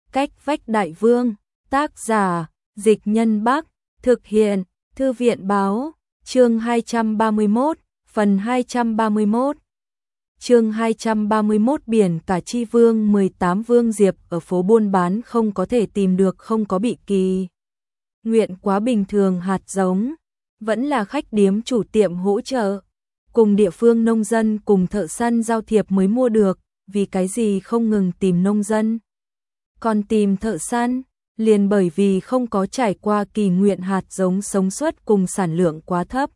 Cách vách đại vương, tác giả, Dịch Nhân Bắc, thực hiện, Thư viện báo, chương 231, phần 231. Chương 231 biển cả chi vương 18 Vương Diệp ở phố buôn bán không có thể tìm được, không có bị kỳ nguyện quá bình thường hạt giống, vẫn là khách điếm chủ tiệm hỗ trợ, cùng địa phương nông dân cùng thợ săn giao thiệp mới mua được, vì cái gì không ngừng tìm nông dân, còn tìm thợ săn, liền bởi vì không có trải qua kỳ nguyện hạt giống sống suất cùng sản lượng quá thấp,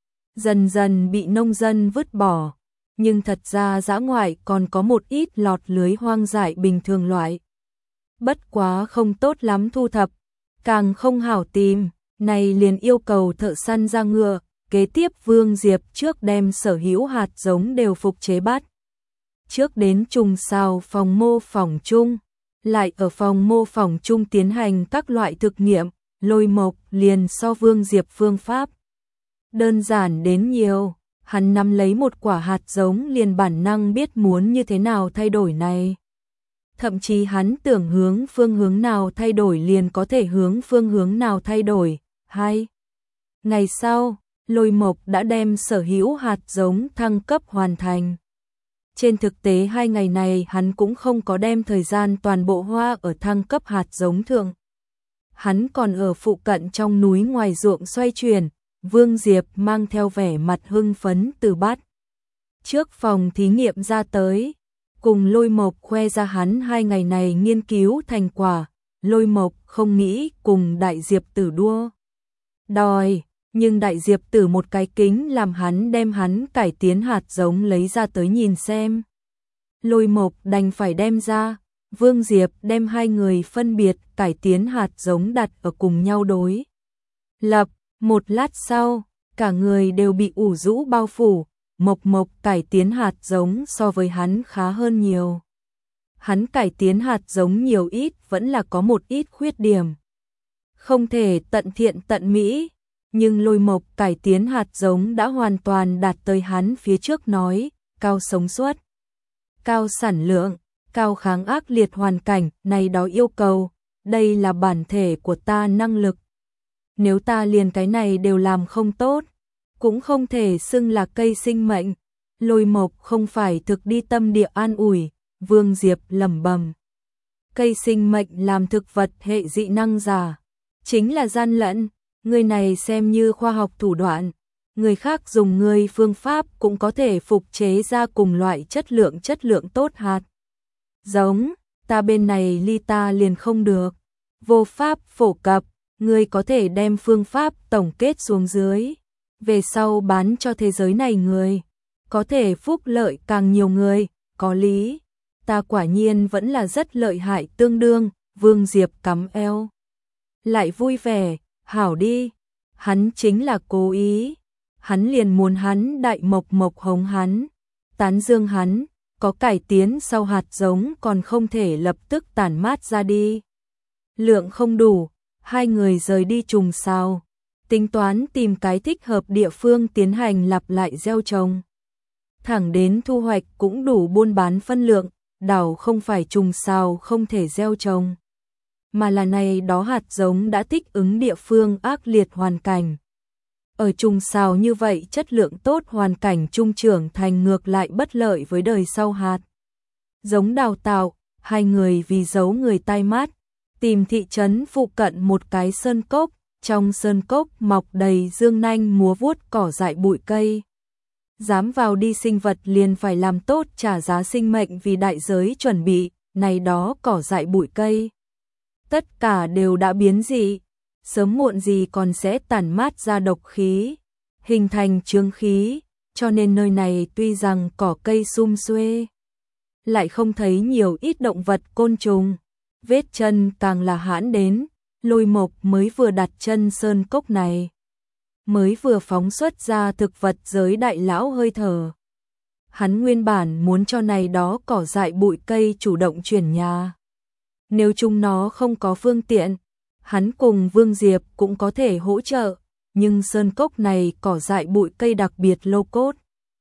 dần dần bị nông dân vứt bỏ. Nhưng thật ra dã ngoại còn có một ít lọt lưới hoang dại bình thường loại. Bất quá không tốt lắm thu thập, càng không hảo tìm, này liền yêu cầu thợ săn ra ngựa, kế tiếp Vương Diệp trước đem sở hữu hạt giống đều phục chế bắt. Trước đến trùng sao phòng mô phỏng chung, lại ở phòng mô phỏng chung tiến hành các loại thực nghiệm, Lôi Mộc liền so Vương Diệp phương pháp. Đơn giản đến nhiều. Hắn nắm lấy một quả hạt giống liền bản năng biết muốn như thế nào thay đổi này. Thậm chí hắn tưởng hướng phương hướng nào thay đổi liền có thể hướng phương hướng nào thay đổi. 2. Ngày sau, Lôi Mộc đã đem sở hữu hạt giống thăng cấp hoàn thành. Trên thực tế 2 ngày này hắn cũng không có đem thời gian toàn bộ hoa ở thăng cấp hạt giống thượng. Hắn còn ở phụ cận trong núi ngoài ruộng xoay chuyển. Vương Diệp mang theo vẻ mặt hưng phấn từ bát trước phòng thí nghiệm ra tới, cùng Lôi Mộc khoe ra hắn 2 ngày này nghiên cứu thành quả. Lôi Mộc không nghĩ cùng Đại Diệp Tử đua đòi, nhưng Đại Diệp Tử một cái kính làm hắn đem hắn cải tiến hạt giống lấy ra tới nhìn xem. Lôi Mộc đành phải đem ra, Vương Diệp đem 2 người phân biệt cải tiến hạt giống đặt ở cùng nhau đối lập. Một lát sau, cả người đều bị ủ rũ bao phủ, Mộc cải tiến hạt giống so với hắn khá hơn nhiều. Hắn cải tiến hạt giống nhiều ít vẫn là có một ít khuyết điểm. Không thể tận thiện tận mỹ, nhưng Lôi Mộc cải tiến hạt giống đã hoàn toàn đạt tới hắn phía trước nói, cao sống suất, cao sản lượng, cao kháng ác liệt hoàn cảnh, này đó yêu cầu, đây là bản thể của ta năng lực. Nếu ta liền cái này đều làm không tốt, cũng không thể xưng là cây sinh mệnh. Lôi Mộc không phải thực đi tâm địa an ủi, Vương Diệp lẩm bẩm. Cây sinh mệnh làm thực vật hệ dị năng giả, chính là gian lận, người này xem như khoa học thủ đoạn. Người khác dùng người phương pháp cũng có thể phục chế ra cùng loại chất lượng tốt hạt giống, ta bên này ly ta liền không được, vô pháp phổ cập. Ngươi có thể đem phương pháp tổng kết xuống dưới, về sau bán cho thế giới này người, có thể phúc lợi càng nhiều người, có lý. Ta quả nhiên vẫn là rất lợi hại tương đương, Vương Diệp cắm eo. Lại vui vẻ, hảo đi, hắn chính là cố ý, hắn liền muốn hắn Đại Mộc hống hắn, tán dương hắn, có cải tiến sau hạt giống còn không thể lập tức tản mát ra đi. Lượng không đủ. 2 người rời đi trùng sao, tính toán tìm cái thích hợp địa phương tiến hành lặp lại gieo trồng. Thẳng đến thu hoạch cũng đủ buôn bán phân lượng, đảo không phải trùng sao không thể gieo trồng, mà là này đó hạt giống đã thích ứng địa phương ác liệt hoàn cảnh. Ở trùng sao như vậy chất lượng tốt hoàn cảnh trung trưởng thành ngược lại bất lợi với đời sau hạt giống đào tạo. 2 người vì giấu người tai mắt, tìm thị trấn phụ cận một cái sơn cốc, trong sơn cốc mọc đầy dương nanh múa vuốt cỏ dại bụi cây. Dám vào đi sinh vật liền phải làm tốt trả giá sinh mệnh vì đại giới chuẩn bị, này đó cỏ dại bụi cây. Tất cả đều đã biến dị, sớm muộn gì còn sẽ tản mát ra độc khí, hình thành chướng khí, cho nên nơi này tuy rằng cỏ cây sum xuê, lại không thấy nhiều ít động vật côn trùng. Vết chân càng là hãn đến, Lôi Mộc mới vừa đặt chân sơn cốc này, mới vừa phóng xuất ra thực vật giới đại lão hơi thở. Hắn nguyên bản muốn cho này đó cỏ dại bụi cây chủ động chuyển nhà. Nếu chúng nó không có phương tiện, hắn cùng Vương Diệp cũng có thể hỗ trợ, nhưng sơn cốc này cỏ dại bụi cây đặc biệt lô cốt.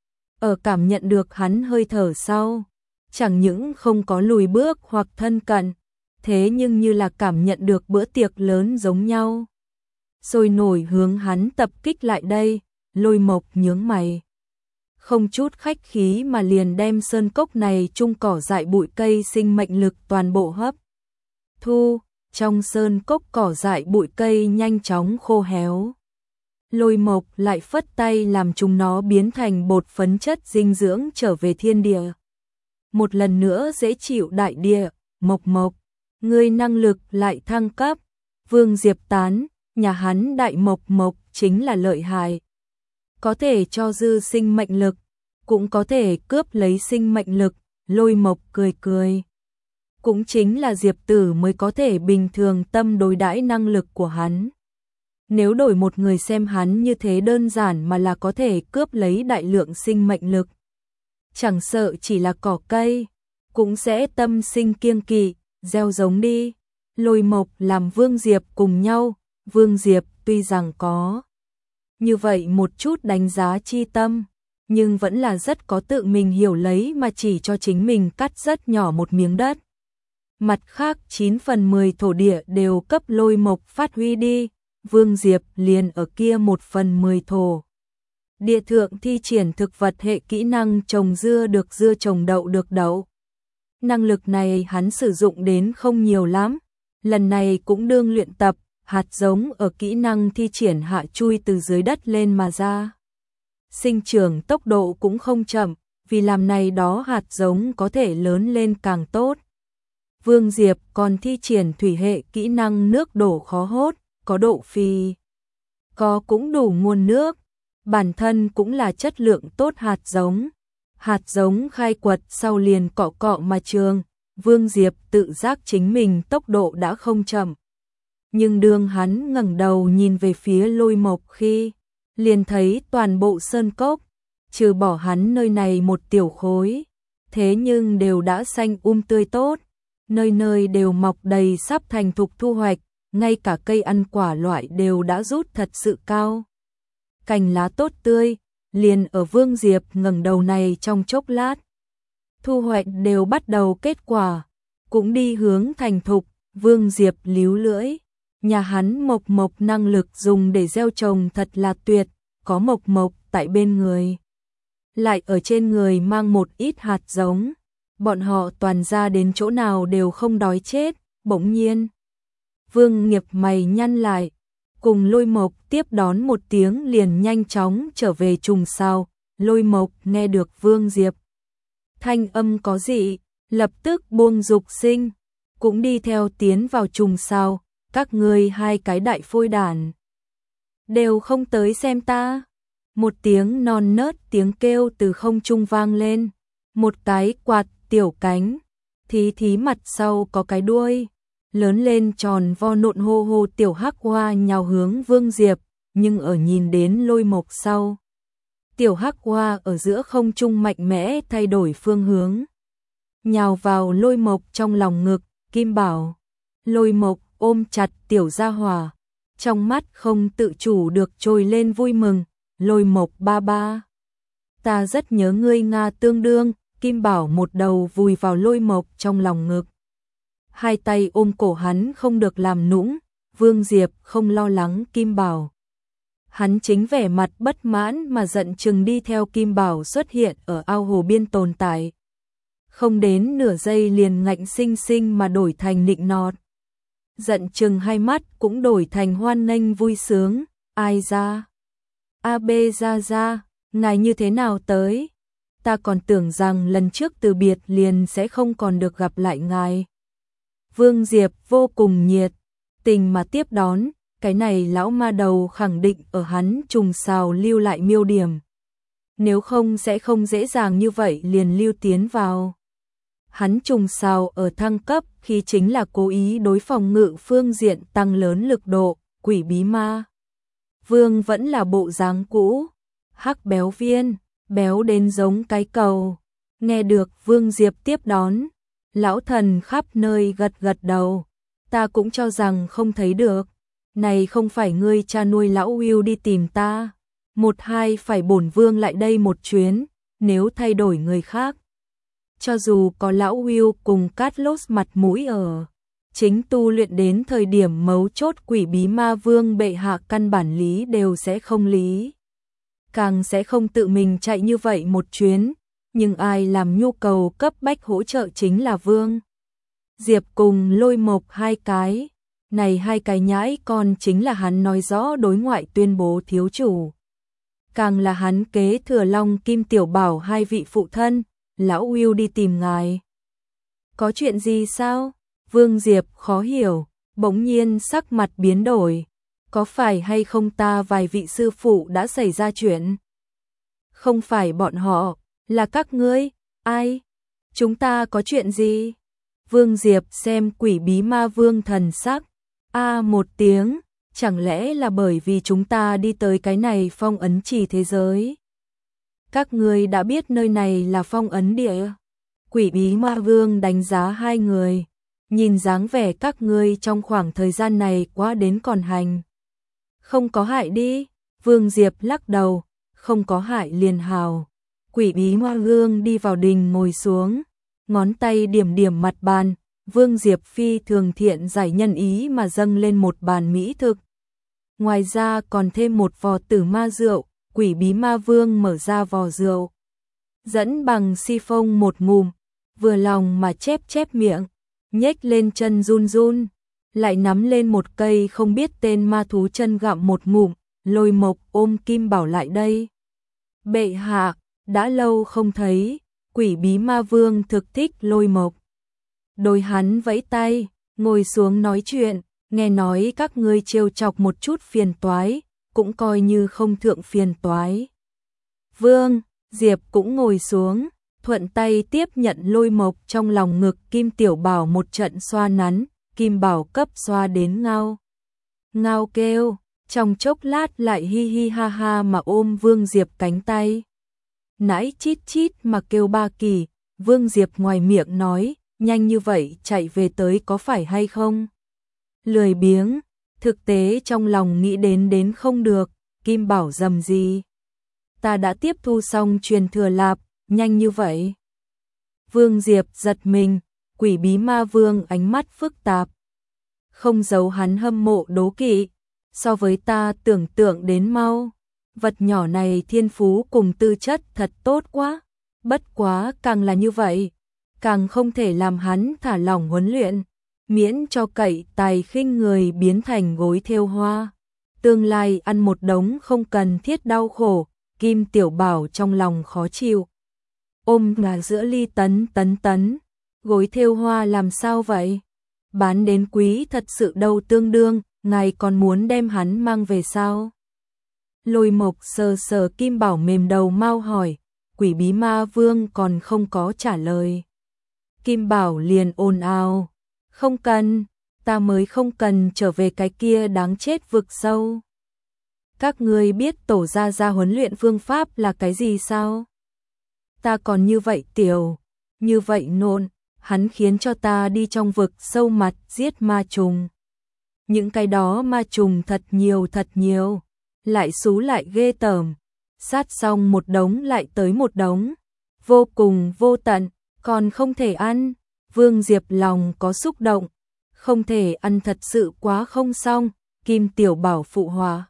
Ở cảm nhận được hắn hơi thở sau, chẳng những không có lùi bước hoặc thân cận, thế nhưng như là cảm nhận được bữa tiệc lớn giống nhau. Sôi nổi hướng hắn tập kích lại đây, Lôi Mộc nhướng mày. Không chút khách khí mà liền đem sơn cốc này chung cỏ dại bụi cây sinh mệnh lực toàn bộ hấp thu, trong sơn cốc cỏ dại bụi cây nhanh chóng khô héo. Lôi Mộc lại phất tay làm chúng nó biến thành bột phấn chất dinh dưỡng trở về thiên địa. Một lần nữa dễ chịu đại địa, Mộc Mộc, ngươi năng lực lại thăng cấp. Vương Diệp tán, nhà hắn đại Mộc Mộc chính là lợi hại. Có thể cho dư sinh mệnh lực, cũng có thể cướp lấy sinh mệnh lực, Lôi Mộc cười cười. Cũng chính là Diệp Tử mới có thể bình thường tâm đối đãi năng lực của hắn. Nếu đổi một người xem hắn như thế đơn giản mà là có thể cướp lấy đại lượng sinh mệnh lực. Chẳng sợ chỉ là cỏ cây, cũng sẽ tâm sinh kiêng kỵ, gieo giống đi. Lôi Mộc làm Vương Diệp cùng nhau, Vương Diệp tuy rằng có như vậy một chút đánh giá chi tâm, nhưng vẫn là rất có tự mình hiểu lấy mà chỉ cho chính mình cắt rất nhỏ một miếng đất. Mặt khác 9/10 thổ địa đều cấp Lôi Mộc phát huy đi, Vương Diệp liền ở kia 1/10 thổ địa thượng thi triển thực vật hệ kỹ năng trồng dưa được dưa, trồng đậu được đậu. Năng lực này hắn sử dụng đến không nhiều lắm, lần này cũng đương luyện tập, hạt giống ở kỹ năng thi triển hạ chui từ dưới đất lên mà ra. Sinh trưởng tốc độ cũng không chậm, vì làm này đó hạt giống có thể lớn lên càng tốt. Vương Diệp còn thi triển thủy hệ kỹ năng nước đổ khó hốt, có độ phì, có cũng đủ nguồn nước, bản thân cũng là chất lượng tốt hạt giống khai quật sau liền cọ cọ mà trường. Vương Diệp tự giác chính mình tốc độ đã không chậm, nhưng đương hắn ngẩng đầu nhìn về phía Lôi Mộc khi liền thấy toàn bộ sơn cốc, trừ bỏ hắn nơi này một tiểu khối, thế nhưng đều đã xanh tươi tốt, nơi nơi đều mọc đầy sắp thành thục thu hoạch, ngay cả cây ăn quả loại đều đã rút thật sự cao. Cành lá tốt tươi, liền ở Vương Diệp ngẩng đầu này trong chốc lát. Thu hoạch đều bắt đầu kết quả, cũng đi hướng thành thục, Vương Diệp líu lưỡi. Nhà hắn Mộc Mộc năng lực dùng để gieo trồng thật là tuyệt, có Mộc Mộc tại bên người. Lại ở trên người mang một ít hạt giống, bọn họ toàn ra đến chỗ nào đều không đói chết, bỗng nhiên. Vương Nghiệp mày nhăn lại, cùng Lôi Mộc tiếp đón một tiếng liền nhanh chóng trở về trùng sao. Lôi Mộc nghe được Vương Diệp thanh âm có dị, lập tức buông dục sinh, cũng đi theo tiến vào trùng sao. Các ngươi hai cái đại phôi đản đều không tới xem ta. Một tiếng non nớt tiếng kêu từ không trung vang lên, một cái quạt tiểu cánh, thí mặt sau có cái đuôi, lớn lên tròn vo nộn hô hô tiểu hắc hoa nhào hướng Vương Diệp, nhưng ở nhìn đến Lôi Mộc sau. Tiểu hắc hoa ở giữa không trung mạnh mẽ thay đổi phương hướng, nhào vào Lôi Mộc trong lòng ngực, Kim Bảo. Lôi Mộc ôm chặt tiểu gia hỏa, trong mắt không tự chủ được trồi lên vui mừng. Lôi Mộc ba ba, ta rất nhớ ngươi Nga tương đương. Kim Bảo một đầu vùi vào Lôi Mộc trong lòng ngực, hai tay ôm cổ hắn không được làm nũng. Vương Diệp không lo lắng Kim Bảo, hắn chính vẻ mặt bất mãn mà giận chừng đi theo Kim Bảo xuất hiện ở ao hồ biên tồn tại. Không đến nửa giây liền ngạnh sinh sinh mà đổi thành nịnh nọt, giận chừng hai mắt cũng đổi thành hoan nghênh vui sướng. Ai ra? AB ra, ngài như thế nào tới? Ta còn tưởng rằng lần trước từ biệt liền sẽ không còn được gặp lại ngài. Vương Diệp vô cùng nhiệt tình mà tiếp đón, cái này lão ma đầu khẳng định ở hắn trùng sao lưu lại miêu điểm. Nếu không sẽ không dễ dàng như vậy liền lưu tiến vào. Hắn trùng sao ở thăng cấp khi chính là cố ý đối phòng ngự phương diện tăng lớn lực độ. Quỷ bí ma Vương vẫn là bộ dáng cũ, hắc béo viên, béo đến giống cái cầu. Nghe được Vương Diệp tiếp đón, lão thần khắp nơi gật gật đầu. Ta cũng cho rằng không thấy được, này không phải ngươi cha nuôi lão Will đi tìm ta. Một hai phải bổn vương lại đây một chuyến, nếu thay đổi người khác. Cho dù có lão Will cùng Carlos mặt mũi ở chính tu luyện đến thời điểm mấu chốt Quỷ Bí Ma Vương bệ hạ căn bản lý đều sẽ không lý. Càng sẽ không tự mình chạy như vậy một chuyến, nhưng ai làm nhu cầu cấp bách hỗ trợ chính là Vương Diệp cùng Lôi Mộc hai cái. Này hai cái nhãi con chính là hắn nói rõ đối ngoại tuyên bố thiếu chủ. Càng là hắn kế thừa Long Kim Tiểu Bảo hai vị phụ thân, lão Will đi tìm ngài. Có chuyện gì sao? Vương Diệp khó hiểu, bỗng nhiên sắc mặt biến đổi. Có phải hay không ta vài vị sư phụ đã xảy ra chuyện? Không phải bọn họ, là các ngươi, ai? Chúng ta có chuyện gì? Vương Diệp xem Quỷ Bí Ma Vương thần sắc, một tiếng, chẳng lẽ là bởi vì chúng ta đi tới cái này phong ấn chỉ thế giới? Các ngươi đã biết nơi này là phong ấn địa. Quỷ Bí Ma Vương đánh giá hai người, nhìn dáng vẻ các ngươi trong khoảng thời gian này quá đến còn hành. Không có hại đi, Vương Diệp lắc đầu, không có hại liền hào. Quỷ Bí Ma Vương đi vào đình ngồi xuống, ngón tay điểm điểm mặt bàn, Vương Diệp phi thường thiện giải nhân ý mà dâng lên một bàn mỹ thực. Ngoài ra còn thêm một vò tử ma rượu, Quỷ Bí Ma Vương mở ra vò rượu. Dẫn bằng si phông một ngụm, vừa lòng mà chép chép miệng, nhếch lên chân run run, lại nắm lên một cây không biết tên ma thú chân gặm một ngụm. Lôi Mộc ôm Kim Bảo lại đây. Bệ hạ, đã lâu không thấy, Quỷ Bí Ma Vương thực thích Lôi Mộc. Đôi hắn vẫy tay, ngồi xuống nói chuyện, nghe nói các ngươi trêu chọc một chút phiền toái, cũng coi như không thượng phiền toái. Vương Diệp cũng ngồi xuống, thuận tay tiếp nhận Lôi Mộc trong lòng ngực Kim Tiểu Bảo một trận xoa nắn, Kim Bảo cấp xoa đến ngao. Ngao kêu, trong chốc lát lại hi hi ha ha mà ôm Vương Diệp cánh tay. Nãy chít chít mà kêu ba kỳ, Vương Diệp ngoài miệng nói, nhanh như vậy chạy về tới có phải hay không? Lười biếng, thực tế trong lòng nghĩ đến không được, Kim Bảo dầm gì? Ta đã tiếp thu xong truyền thừa lạp, nhanh như vậy. Vương Diệp giật mình, Quỷ Bí Ma Vương ánh mắt phức tạp. Không giấu hắn hâm mộ đố kỵ, so với ta tưởng tượng đến mau. Vật nhỏ này thiên phú cùng tư chất thật tốt quá, bất quá càng là như vậy, càng không thể làm hắn thả lỏng huấn luyện, miễn cho cậy tài khinh người biến thành gối thêu hoa. Tương lai ăn một đống không cần thiết đau khổ, Kim Tiểu Bảo trong lòng khó chịu. Ôm ngà giữa ly tấn, gối thêu hoa làm sao vậy? Bán đến quý thật sự đâu tương đương, ngài còn muốn đem hắn mang về sao? Lôi Mộc sờ sờ Kim Bảo mềm đầu mau hỏi, Quỷ Bí Ma Vương còn không có trả lời. Kim Bảo liền ồn ào, không cần, ta mới không cần trở về cái kia đáng chết vực sâu. Các ngươi biết tổ gia huấn luyện phương pháp là cái gì sao? Ta còn như vậy tiểu, như vậy nộn, hắn khiến cho ta đi trong vực sâu mặt giết ma trùng. Những cái đó ma trùng thật nhiều, lại xú lại ghê tởm, sát xong một đống lại tới một đống, vô cùng vô tận, còn không thể ăn. Vương Diệp lòng có xúc động, không thể ăn thật sự quá không xong, Kim Tiểu Bảo phụ hòa.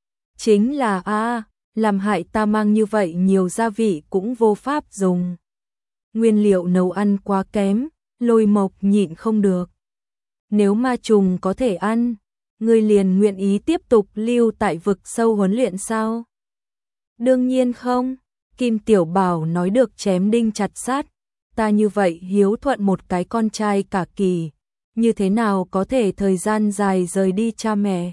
Chính là làm hại ta mang như vậy nhiều gia vị cũng vô pháp dùng. Nguyên liệu nấu ăn quá kém, Lôi Mộc nhịn không được. Nếu ma trùng có thể ăn, ngươi liền nguyện ý tiếp tục lưu tại vực sâu huấn luyện sao? Đương nhiên không, Kim Tiểu Bảo nói được chém đinh chặt sát, ta như vậy hiếu thuận một cái con trai cả kỳ, như thế nào có thể thời gian dài rời đi cha mẹ?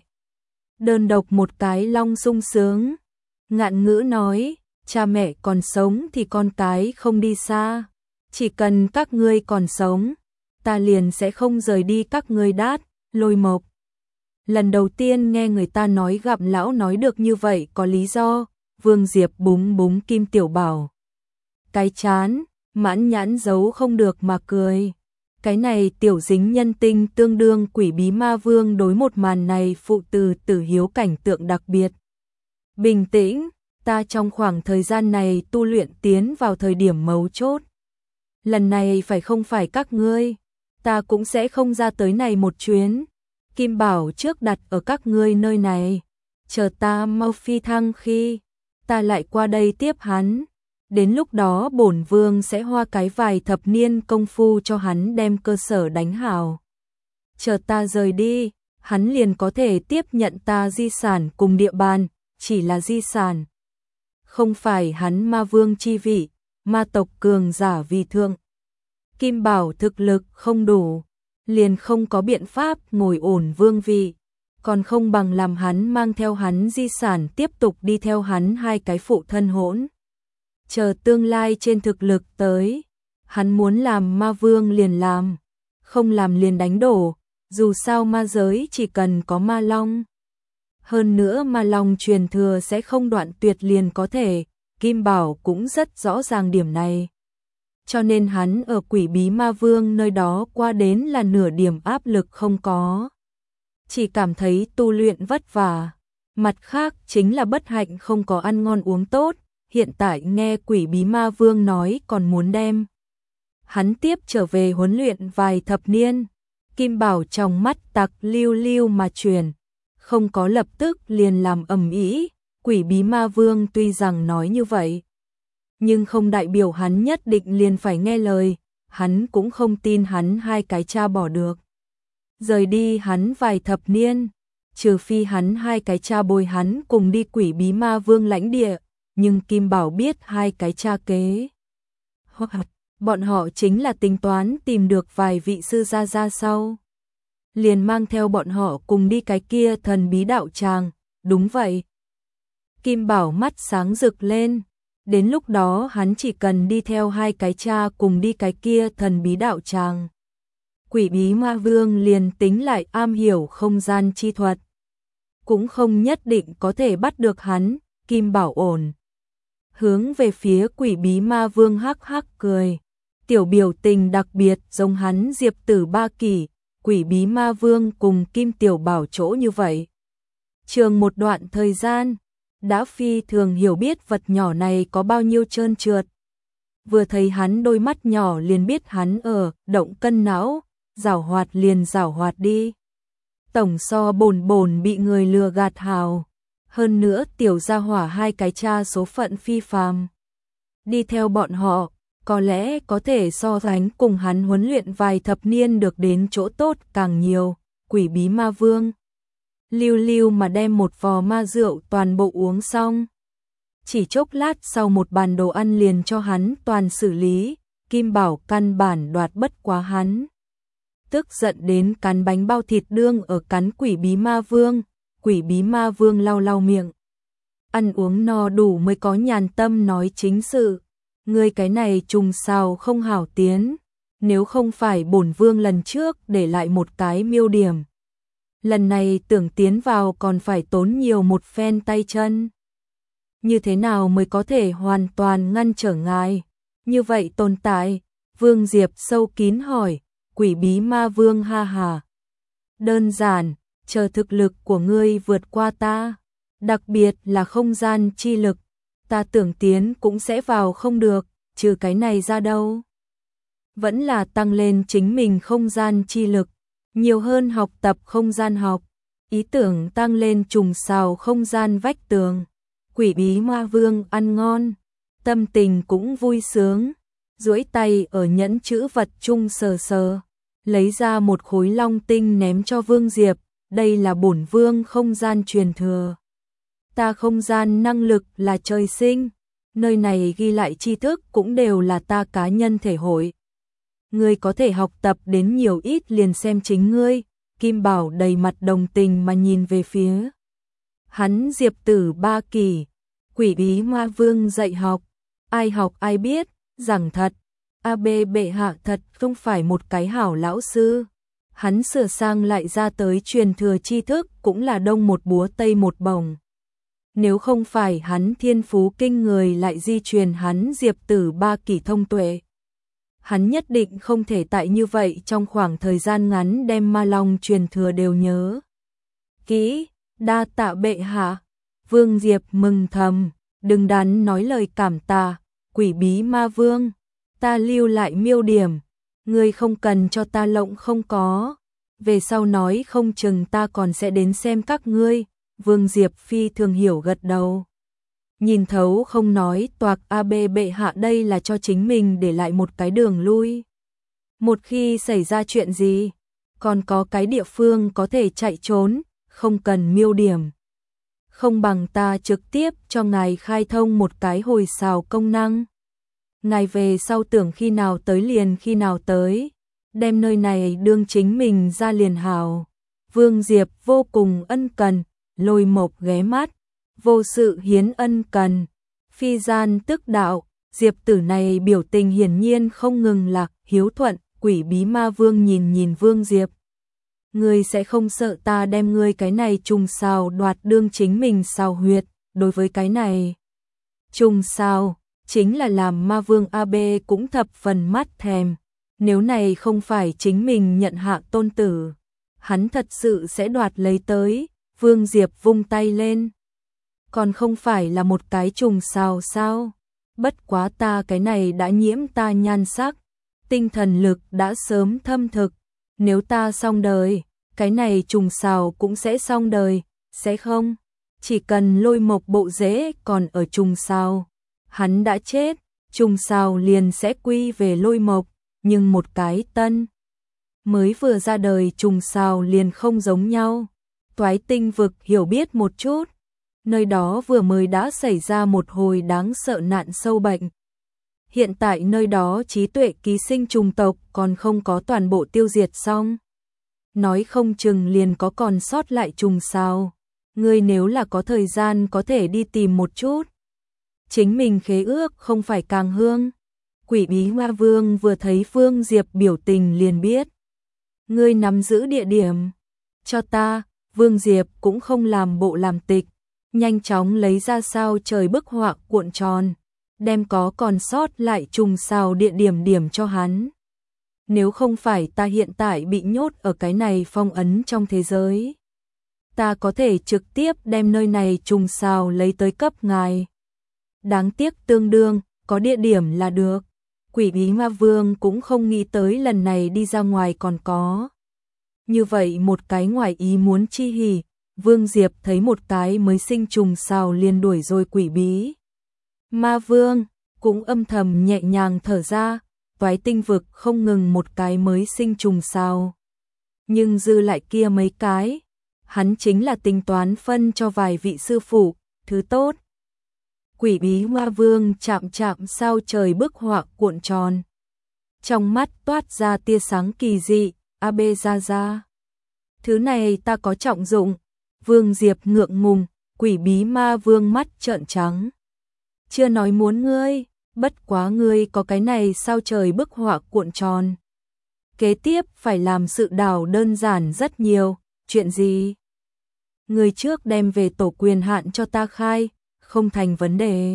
Đơn độc một cái long sung sướng, ngạn ngữ nói, cha mẹ còn sống thì con cái không đi xa, chỉ cần các ngươi còn sống, ta liền sẽ không rời đi các ngươi đát. Lôi Mộc lần đầu tiên nghe người ta nói gặp lão nói được như vậy có lý do. Vương Diệp búng búng Kim Tiểu Bảo cái chán, mãn nhãn giấu không được mà cười. Cái này tiểu dính nhân tinh tương đương Quỷ Bí Ma Vương đối một màn này phụ từ tử hiếu cảnh tượng đặc biệt. Bình tĩnh, ta trong khoảng thời gian này tu luyện tiến vào thời điểm mấu chốt. Lần này phải không phải các ngươi, ta cũng sẽ không ra tới này một chuyến. Kim Bảo trước đặt ở các ngươi nơi này, chờ ta mau phi thăng khi, ta lại qua đây tiếp hắn. Đến lúc đó bổn vương sẽ hoa cái vài thập niên công phu cho hắn đem cơ sở đánh hào. Chờ ta rời đi, hắn liền có thể tiếp nhận ta di sản cùng địa bàn, chỉ là di sản. Không phải hắn ma vương chi vị, ma tộc cường giả vì thượng. Kim Bảo thực lực không đủ, liền không có biện pháp ngồi ổn vương vị, còn không bằng làm hắn mang theo hắn di sản tiếp tục đi theo hắn hai cái phụ thân hỗn. Chờ tương lai trên thực lực tới, hắn muốn làm ma vương liền làm, không làm liền đánh đổ, dù sao ma giới chỉ cần có ma long. Hơn nữa ma long truyền thừa sẽ không đoạn tuyệt liền có thể, Kim Bảo cũng rất rõ ràng điểm này. Cho nên hắn ở Quỷ Bí Ma Vương nơi đó qua đến là nửa điểm áp lực không có. Chỉ cảm thấy tu luyện vất vả. Mặt khác chính là bất hạnh không có ăn ngon uống tốt, hiện tại nghe Quỷ Bí Ma Vương nói còn muốn đem hắn tiếp trở về huấn luyện vài thập niên. Kim Bảo trong mắt tặc lưu lưu mà truyền, không có lập tức liền làm ầm ĩ. Quỷ Bí Ma Vương tuy rằng nói như vậy, nhưng không đại biểu hắn nhất định liền phải nghe lời, hắn cũng không tin hắn hai cái cha bỏ được. Rời đi hắn vài thập niên, trừ phi hắn hai cái cha bồi hắn cùng đi Quỷ Bí Ma Vương lãnh địa, nhưng Kim Bảo biết hai cái cha kế. Bọn họ chính là tính toán tìm được vài vị sư gia ra sau. Liền mang theo bọn họ cùng đi cái kia thần bí đạo tràng, đúng vậy. Kim Bảo mắt sáng rực lên, đến lúc đó hắn chỉ cần đi theo hai cái cha cùng đi cái kia thần bí đạo tràng. Quỷ Bí Ma Vương liền tính lại am hiểu không gian chi thuật, cũng không nhất định có thể bắt được hắn. Kim Bảo ổn hướng về phía Quỷ Bí Ma Vương hắc hắc cười, tiểu biểu tình đặc biệt giống hắn Diệp Tử Ba Kỷ. Quỷ Bí Ma Vương cùng Kim Tiểu Bảo chỗ như vậy. Trường một đoạn thời gian, đã phi thường hiểu biết vật nhỏ này có bao nhiêu trơn trượt. Vừa thấy hắn đôi mắt nhỏ liền biết hắn ở động cân não, giảo hoạt liền giảo hoạt đi. Tổng so bồn bồn bị người lừa gạt hào. Hơn nữa tiểu gia hỏa hai cái cha số phận phi phàm. Đi theo bọn họ, có lẽ có thể so sánh cùng hắn huấn luyện vài thập niên được đến chỗ tốt càng nhiều. Quỷ Bí Ma Vương lưu lưu mà đem một vò ma rượu toàn bộ uống xong. Chỉ chốc lát sau một bàn đồ ăn liền cho hắn toàn xử lý, Kim Bảo căn bản đoạt bất quá hắn. Tức giận đến cắn bánh bao thịt đương ở cắn Quỷ Bí Ma Vương. Quỷ Bí Ma Vương lau lau miệng. Ăn uống no đủ mới có nhàn tâm nói chính sự. Ngươi cái này trùng sao không hảo tiến, nếu không phải bổn vương lần trước để lại một cái miêu điểm. Lần này tưởng tiến vào còn phải tốn nhiều một phen tay chân. Như thế nào mới có thể hoàn toàn ngăn trở ngài? Như vậy tồn tại, Vương Diệp sâu kín hỏi. Quỷ Bí Ma Vương ha hà. Đơn giản, chờ thực lực của ngươi vượt qua ta, đặc biệt là không gian chi lực, ta tưởng tiến cũng sẽ vào không được, trừ cái này ra đâu. Vẫn là tăng lên chính mình không gian chi lực, nhiều hơn học tập không gian học, ý tưởng tăng lên trùng sào không gian vách tường. Quỷ Bí Ma Vương ăn ngon, tâm tình cũng vui sướng, duỗi tay ở nhẫn chữ vật chung sờ sờ, lấy ra một khối long tinh ném cho Vương Diệp, đây là bổn vương không gian truyền thừa. Ta không gian năng lực là trời sinh, nơi này ghi lại tri thức cũng đều là ta cá nhân thể hội. Ngươi có thể học tập đến nhiều ít liền xem chính ngươi. Kim Bảo đầy mặt đồng tình mà nhìn về phía hắn Diệp Tử Ba Kỷ. Quỷ Bí Ma Vương dạy học ai biết, rằng thật, AB bệ hạ thật không phải một cái hảo lão sư. Hắn sửa sang lại ra tới truyền thừa tri thức cũng là đông một búa tây một bổng. Nếu không phải hắn thiên phú kinh người lại di truyền hắn Diệp Tử Ba Kỷ thông tuệ, hắn nhất định không thể tại như vậy trong khoảng thời gian ngắn đem ma long truyền thừa đều nhớ kỹ. Đa tạ bệ hạ. Vương Diệp mừng thầm, đừng đắn nói lời cảm tạ. Quỷ Bí Ma Vương, ta lưu lại miêu điểm, Ngươi không cần cho ta lộng không có. Về sau nói không chừng ta còn sẽ đến xem các ngươi. Vương Diệp phi thường hiểu gật đầu. Nhìn thấu không nói toạc AB bệ hạ đây là cho chính mình để lại một cái đường lui. Một khi xảy ra chuyện gì, còn có cái địa phương có thể chạy trốn, không cần miêu điểm. Không bằng ta trực tiếp cho ngài khai thông một cái hồi xào công năng. Ngài về sau tưởng khi nào tới liền khi nào tới, đem nơi này đương chính mình ra liền hào. Vương Diệp vô cùng ân cần, Lôi Mộc ghé mắt, vô sự hiến ân cần. Phi gian tức đạo, Diệp tử này biểu tình hiển nhiên không ngừng là hiếu thuận. Quỷ bí ma vương nhìn Vương Diệp. Ngươi sẽ không sợ ta đem ngươi cái này trùng sao đoạt đương chính mình sao huyệt, đối với cái này. Trùng sao, chính là làm ma vương AB cũng thập phần mắt thèm. Nếu này không phải chính mình nhận hạ tôn tử, hắn thật sự sẽ đoạt lấy tới. Vương Diệp vung tay lên. Còn không phải là một cái trùng sao sao? Bất quá ta cái này đã nhiễm ta nhan sắc. Tinh thần lực đã sớm thâm thực, nếu ta xong đời, cái này trùng sao cũng sẽ xong đời, sẽ không? Chỉ cần Lôi Mộc bộ rễ còn ở trùng sao, hắn đã chết, trùng sao liền sẽ quy về Lôi Mộc, nhưng một cái tân mới vừa ra đời trùng sao liền không giống nhau. Toái Tinh vực hiểu biết một chút, nơi đó vừa mới đã xảy ra một hồi đáng sợ nạn sâu bệnh. Hiện tại nơi đó trí tuệ ký sinh trùng tộc còn không có toàn bộ tiêu diệt xong. Nói không chừng liền có còn sót lại trùng sao. Ngươi nếu là có thời gian có thể đi tìm một chút. Chính mình khế ước không phải càng hương. Quỷ bí ma vương vừa thấy Vương Diệp biểu tình liền biết. Ngươi nắm giữ địa điểm. Cho ta, Vương Diệp cũng không làm bộ làm tịch. Nhanh chóng lấy ra sao trời bức họa cuộn tròn. Đem có còn sót lại trùng sao địa điểm cho hắn. Nếu không phải ta hiện tại bị nhốt ở cái này phong ấn trong thế giới, ta có thể trực tiếp đem nơi này trùng sao lấy tới cấp ngài. Đáng tiếc tương đương, có địa điểm là được. Quỷ bí ma vương cũng không nghĩ tới lần này đi ra ngoài còn có. Như vậy một cái ngoài ý muốn chi hỉ, Vương Diệp thấy một cái mới sinh trùng sao liền đuổi rồi quỷ bí. Ma vương cũng âm thầm nhẹ nhàng thở ra, Toái Tinh vực không ngừng một cái mới sinh trùng sao. Nhưng dư lại kia mấy cái, hắn chính là tính toán phân cho vài vị sư phụ, thứ tốt. Quỷ bí ma vương chạm sao trời bức họa cuộn tròn. Trong mắt toát ra tia sáng kỳ dị, AB ra. Thứ này ta có trọng dụng. Vương Diệp ngượng ngùng, quỷ bí ma vương mắt trợn trắng. Chưa nói muốn ngươi, bất quá ngươi có cái này sao trời bức họa cuộn tròn. Kế tiếp phải làm sự đảo đơn giản rất nhiều, chuyện gì? Ngươi trước đem về tổ quyền hạn cho ta khai, không thành vấn đề.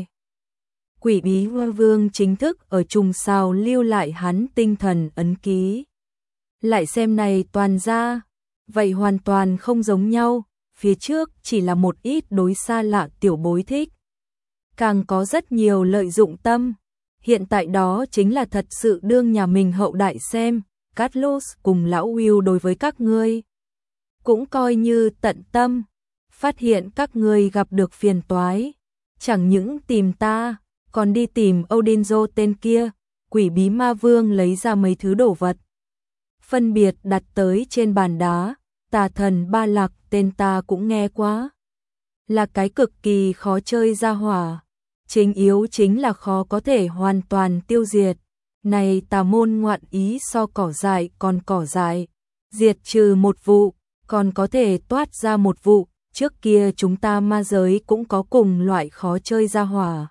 Quỷ bí ma vương chính thức ở trùng sao lưu lại hắn tinh thần ấn ký. Lại xem này toàn ra, vậy hoàn toàn không giống nhau, phía trước chỉ là một ít đối xa lạ tiểu bối thích. Càng có rất nhiều lợi dụng tâm, hiện tại đó chính là thật sự đương nhà mình hậu đại xem, Carlos cùng lão Will đối với các ngươi. Cũng coi như tận tâm, phát hiện các ngươi gặp được phiền toái, chẳng những tìm ta, còn đi tìm Odinzo tên kia, quỷ bí ma vương lấy ra mấy thứ đồ vật. Phân biệt đặt tới trên bàn đá, tà thần ba lạc tên ta cũng nghe quá. Là cái cực kỳ khó chơi ra hỏa, chính yếu chính là khó có thể hoàn toàn tiêu diệt. Này tà môn ngoạn ý so cỏ dại còn cỏ dại, diệt trừ một vụ, còn có thể toát ra một vụ. Trước kia chúng ta ma giới cũng có cùng loại khó chơi ra hỏa.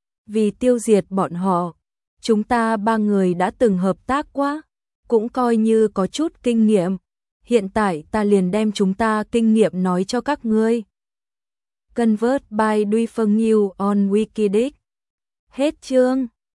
Vì tiêu diệt bọn họ, chúng ta ba người đã từng hợp tác quá, cũng coi như có chút kinh nghiệm. Hiện tại ta liền đem chúng ta kinh nghiệm nói cho các ngươi. Convert by Duy Phân New on Wikidex. Hết chương.